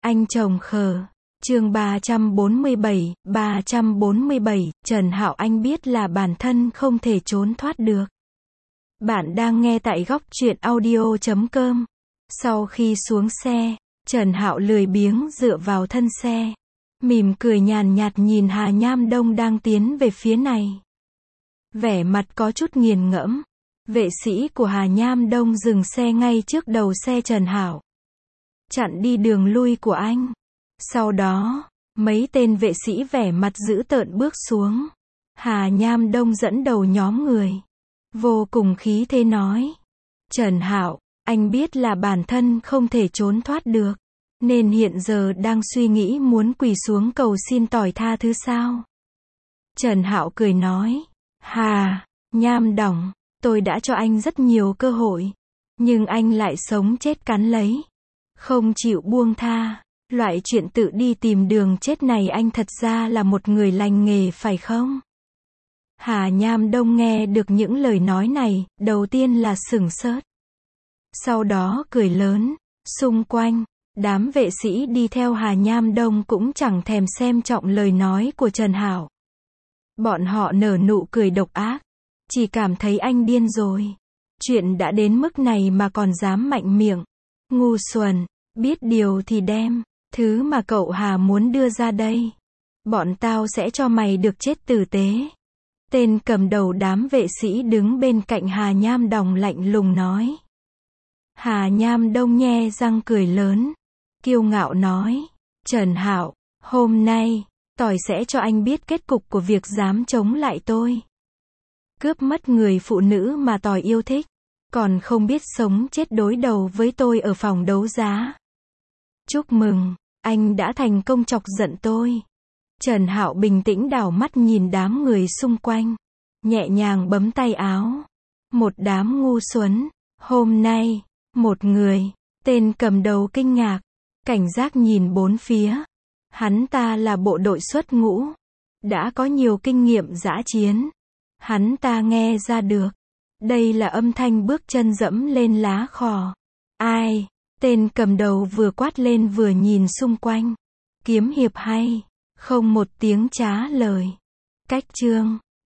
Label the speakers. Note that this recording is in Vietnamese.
Speaker 1: Anh chồng khờ. Chương 347, Trần Hạo anh biết là bản thân không thể trốn thoát được. Bạn đang nghe tại góc truyện audio.com. Sau khi xuống xe, Trần Hạo lười biếng dựa vào thân xe, mỉm cười nhàn nhạt nhìn Hà Nham Đông đang tiến về phía này. Vẻ mặt có chút nghiền ngẫm. Vệ sĩ của Hà Nham Đông dừng xe ngay trước đầu xe Trần Hạo, chặn đi đường lui của anh. Sau đó, mấy tên vệ sĩ vẻ mặt dữ tợn bước xuống. Hà Nham Đông dẫn đầu nhóm người, vô cùng khí thế nói: Trần Hạo, anh biết là bản thân không thể trốn thoát được, nên hiện giờ đang suy nghĩ muốn quỳ xuống cầu xin tỏi tha thứ sao? Trần Hạo cười nói: Hà Nham Đông, tôi đã cho anh rất nhiều cơ hội, nhưng anh lại sống chết cắn lấy, không chịu buông tha. Loại chuyện tự đi tìm đường chết này anh thật ra là một người lành nghề phải không? Hà Nham Đông nghe được những lời nói này, đầu tiên là sửng sốt. Sau đó cười lớn. Xung quanh, đám vệ sĩ đi theo Hà Nham Đông cũng chẳng thèm xem trọng lời nói của Trần Hạo. Bọn họ nở nụ cười độc ác, chỉ cảm thấy anh điên rồi. Chuyện đã đến mức này mà còn dám mạnh miệng. Ngu xuẩn, biết điều thì đem thứ mà cậu Hà muốn đưa ra đây. Bọn tao sẽ cho mày được chết tử tế. Tên cầm đầu đám vệ sĩ đứng bên cạnh Hà Nham Đông lạnh lùng nói. Hà Nham Đông nhe răng cười lớn, kiêu ngạo nói: Trần Hạo, hôm nay, tỏi sẽ cho anh biết kết cục của việc dám chống lại tôi. Cướp mất người phụ nữ mà tỏi yêu thích, còn không biết sống chết đối đầu với tôi ở phòng đấu giá. Chúc mừng, anh đã thành công chọc giận tôi. Trần Hạo bình tĩnh đảo mắt nhìn đám người xung quanh, nhẹ nhàng bấm tay áo. Một đám ngu xuẩn. Hôm nay, một người, tên cầm đầu kinh ngạc, cảnh giác nhìn bốn phía. Hắn ta là bộ đội xuất ngũ, đã có nhiều kinh nghiệm dã chiến. Hắn ta nghe ra được, đây là âm thanh bước chân dẫm lên lá khò. Ai? Tên cầm đầu vừa quát lên vừa nhìn xung quanh. Kiếm hiệp hay? Không một tiếng trả lời. Cách chương